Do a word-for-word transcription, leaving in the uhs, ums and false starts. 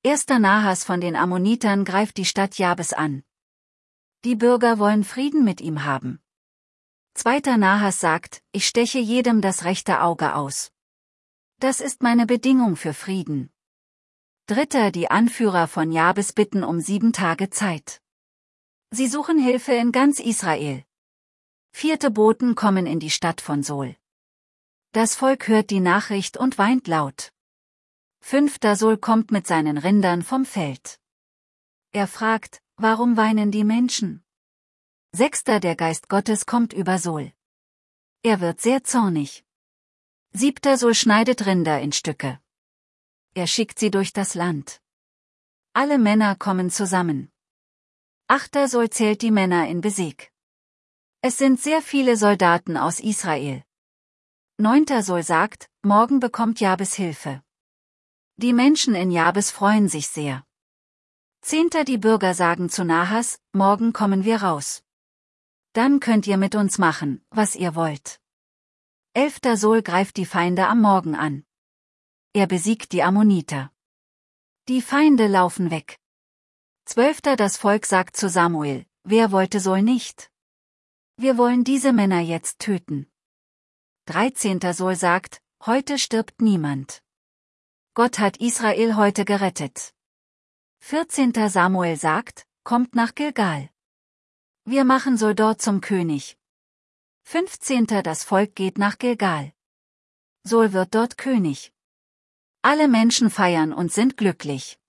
Erster Nahas von den Ammonitern greift die Stadt Jabes an. Die Bürger wollen Frieden mit ihm haben. Zweiter Nahas sagt, ich steche jedem das rechte Auge aus. Das ist meine Bedingung für Frieden. Dritter Die Anführer von Jabes bitten um sieben Tage Zeit. Sie suchen Hilfe in ganz Israel. Vierte Boten kommen in die Stadt von Sol. Das Volk hört die Nachricht und weint laut. Fünfter Sol kommt mit seinen Rindern vom Feld. Er fragt, warum weinen die Menschen? Sechster Der Geist Gottes kommt über Sol. Er wird sehr zornig. Siebter Sol schneidet Rinder in Stücke. Er schickt sie durch das Land. Alle Männer kommen zusammen. Achter Sol zählt die Männer in Besek. Es sind sehr viele Soldaten aus Israel. Neunter Sol sagt, morgen bekommt Jabes Hilfe. Die Menschen in Jabes freuen sich sehr. Zehnter Die Bürger sagen zu Nahas, morgen kommen wir raus. Dann könnt ihr mit uns machen, was ihr wollt. Elfter Sol greift die Feinde am Morgen an. Er besiegt die Ammoniter. Die Feinde laufen weg. Zwölfter Das Volk sagt zu Samuel, wer wollte Sol nicht? Wir wollen diese Männer jetzt töten. Dreizehnter Sol sagt, heute stirbt niemand. Gott hat Israel heute gerettet. Vierzehnter Samuel sagt, kommt nach Gilgal. Wir machen Sol dort zum König. Fünfzehnter Das Volk geht nach Gilgal. Sol wird dort König. Alle Menschen feiern und sind glücklich.